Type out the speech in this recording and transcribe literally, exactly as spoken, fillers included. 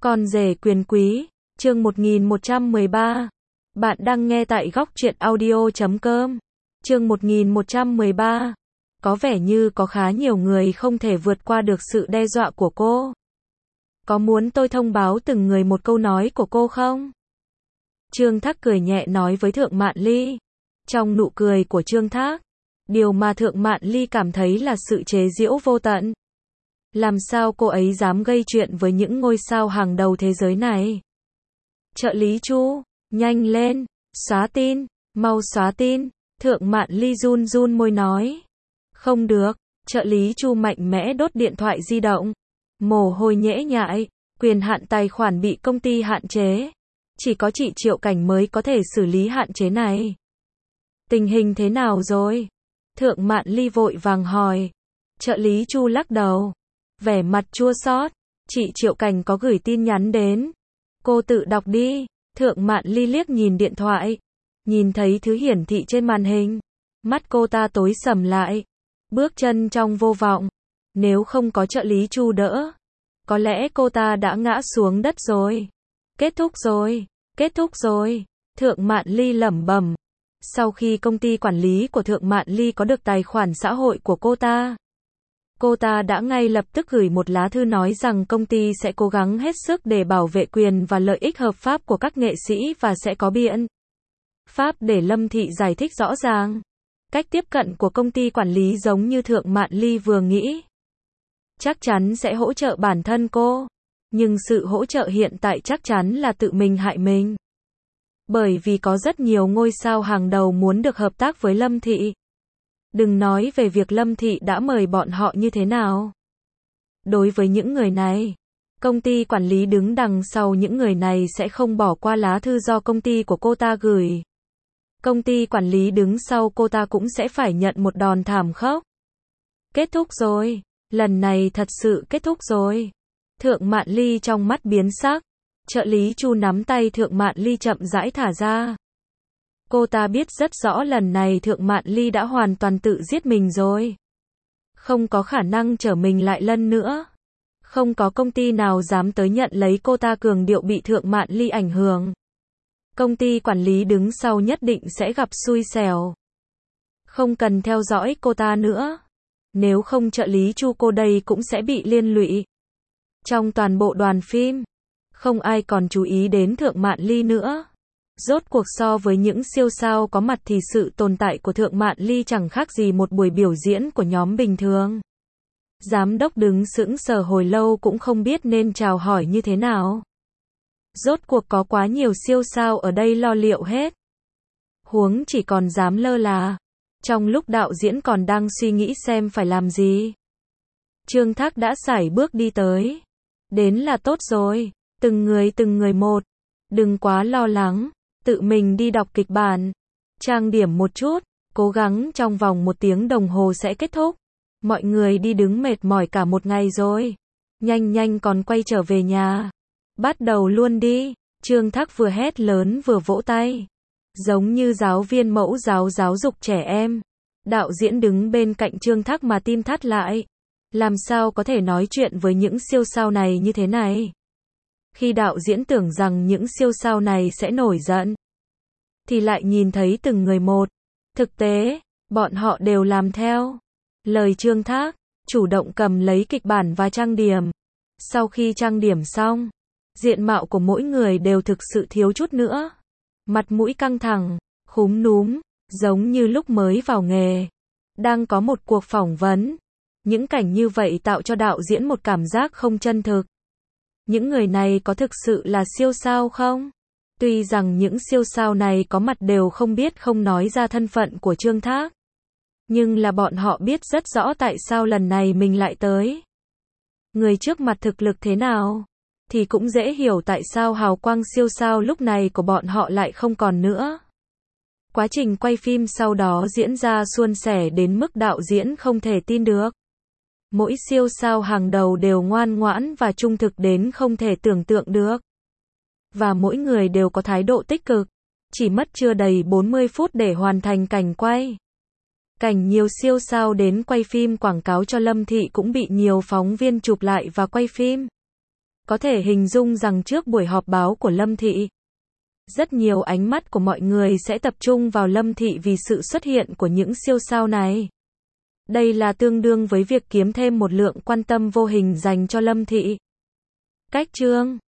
Con rể quyền quý, chương một nghìn một trăm mười ba. Bạn đang nghe tại góc truyện audio chấm com. Chương một nghìn một trăm mười ba. Có vẻ như có khá nhiều người không thể vượt qua được sự đe dọa của cô. Có muốn tôi thông báo từng người một câu nói của cô không? Trương Thác cười nhẹ nói với Thượng Mạn Ly. Trong nụ cười của Trương Thác, điều mà Thượng Mạn Ly cảm thấy là sự chế giễu vô tận. Làm sao cô ấy dám gây chuyện với những ngôi sao hàng đầu thế giới này? Trợ lý Chu, nhanh lên, xóa tin, mau xóa tin. Thượng Mạn Ly run run môi nói. Không được, trợ lý Chu mạnh mẽ đốt điện thoại di động. Mồ hôi nhễ nhại, quyền hạn tài khoản bị công ty hạn chế. Chỉ có chị Triệu Cảnh mới có thể xử lý hạn chế này. Tình hình thế nào rồi? Thượng Mạn Ly vội vàng hỏi. Trợ lý Chu lắc đầu, vẻ mặt chua xót. Chị Triệu Cảnh có gửi tin nhắn đến. Cô tự đọc đi. Thượng Mạn Ly liếc nhìn điện thoại, nhìn thấy thứ hiển thị trên màn hình. Mắt cô ta tối sầm lại, bước chân trong vô vọng. Nếu không có trợ lý Chu đỡ, có lẽ cô ta đã ngã xuống đất rồi. Kết thúc rồi, kết thúc rồi. Thượng Mạn Ly lẩm bẩm. Sau khi công ty quản lý của Thượng Mạn Ly có được tài khoản xã hội của cô ta, cô ta đã ngay lập tức gửi một lá thư nói rằng công ty sẽ cố gắng hết sức để bảo vệ quyền và lợi ích hợp pháp của các nghệ sĩ và sẽ có biện pháp để Lâm Thị giải thích rõ ràng. Cách tiếp cận của công ty quản lý giống như Thượng Mạn Ly vừa nghĩ. Chắc chắn sẽ hỗ trợ bản thân cô. Nhưng sự hỗ trợ hiện tại chắc chắn là tự mình hại mình. Bởi vì có rất nhiều ngôi sao hàng đầu muốn được hợp tác với Lâm Thị. Đừng nói về việc Lâm Thị đã mời bọn họ như thế nào. Đối với những người này, công ty quản lý đứng đằng sau những người này sẽ không bỏ qua lá thư do công ty của cô ta gửi. Công ty quản lý đứng sau cô ta cũng sẽ phải nhận một đòn thảm khốc. Kết thúc rồi. Lần này thật sự kết thúc rồi. Thượng Mạn Ly trong mắt biến sắc. Trợ lý Chu nắm tay Thượng Mạn Ly chậm rãi thả ra. Cô ta biết rất rõ lần này Thượng Mạn Ly đã hoàn toàn tự giết mình rồi. Không có khả năng trở mình lại lần nữa. Không có công ty nào dám tới nhận lấy cô ta, cường điệu bị Thượng Mạn Ly ảnh hưởng. Công ty quản lý đứng sau nhất định sẽ gặp xui xẻo. Không cần theo dõi cô ta nữa. Nếu không trợ lý Chu cô đây cũng sẽ bị liên lụy. Trong toàn bộ đoàn phim, không ai còn chú ý đến Thượng Mạn Ly nữa. Rốt cuộc so với những siêu sao có mặt thì sự tồn tại của Thượng Mạn Ly chẳng khác gì một buổi biểu diễn của nhóm bình thường. Giám đốc đứng sững sờ hồi lâu cũng không biết nên chào hỏi như thế nào. Rốt cuộc có quá nhiều siêu sao ở đây lo liệu hết. Huống chỉ còn dám lơ là. Trong lúc đạo diễn còn đang suy nghĩ xem phải làm gì, Trương Thác đã sải bước đi tới. Đến là tốt rồi. Từng người từng người một. Đừng quá lo lắng. Tự mình đi đọc kịch bản. Trang điểm một chút. Cố gắng trong vòng một tiếng đồng hồ sẽ kết thúc. Mọi người đi đứng mệt mỏi cả một ngày rồi. Nhanh nhanh còn quay trở về nhà. Bắt đầu luôn đi. Trương Thác vừa hét lớn vừa vỗ tay. Giống như giáo viên mẫu giáo giáo dục trẻ em. Đạo diễn đứng bên cạnh Trương Thác mà tim thắt lại. Làm sao có thể nói chuyện với những siêu sao này như thế này? Khi đạo diễn tưởng rằng những siêu sao này sẽ nổi giận, thì lại nhìn thấy từng người một. Thực tế, bọn họ đều làm theo lời Trương Thác, chủ động cầm lấy kịch bản và trang điểm. Sau khi trang điểm xong, diện mạo của mỗi người đều thực sự thiếu chút nữa. Mặt mũi căng thẳng, khúm núm, giống như lúc mới vào nghề. Đang có một cuộc phỏng vấn. Những cảnh như vậy tạo cho đạo diễn một cảm giác không chân thực. Những người này có thực sự là siêu sao không? Tuy rằng những siêu sao này có mặt đều không biết không nói ra thân phận của Trương Thác. Nhưng là bọn họ biết rất rõ tại sao lần này mình lại tới. Người trước mặt thực lực thế nào, thì cũng dễ hiểu tại sao hào quang siêu sao lúc này của bọn họ lại không còn nữa. Quá trình quay phim sau đó diễn ra suôn sẻ đến mức đạo diễn không thể tin được. Mỗi siêu sao hàng đầu đều ngoan ngoãn và trung thực đến không thể tưởng tượng được. Và mỗi người đều có thái độ tích cực. Chỉ mất chưa đầy bốn mươi phút để hoàn thành cảnh quay. Cảnh nhiều siêu sao đến quay phim quảng cáo cho Lâm Thị cũng bị nhiều phóng viên chụp lại và quay phim. Có thể hình dung rằng trước buổi họp báo của Lâm Thị, rất nhiều ánh mắt của mọi người sẽ tập trung vào Lâm Thị vì sự xuất hiện của những siêu sao này. Đây là tương đương với việc kiếm thêm một lượng quan tâm vô hình dành cho Lâm Thị. Cách chương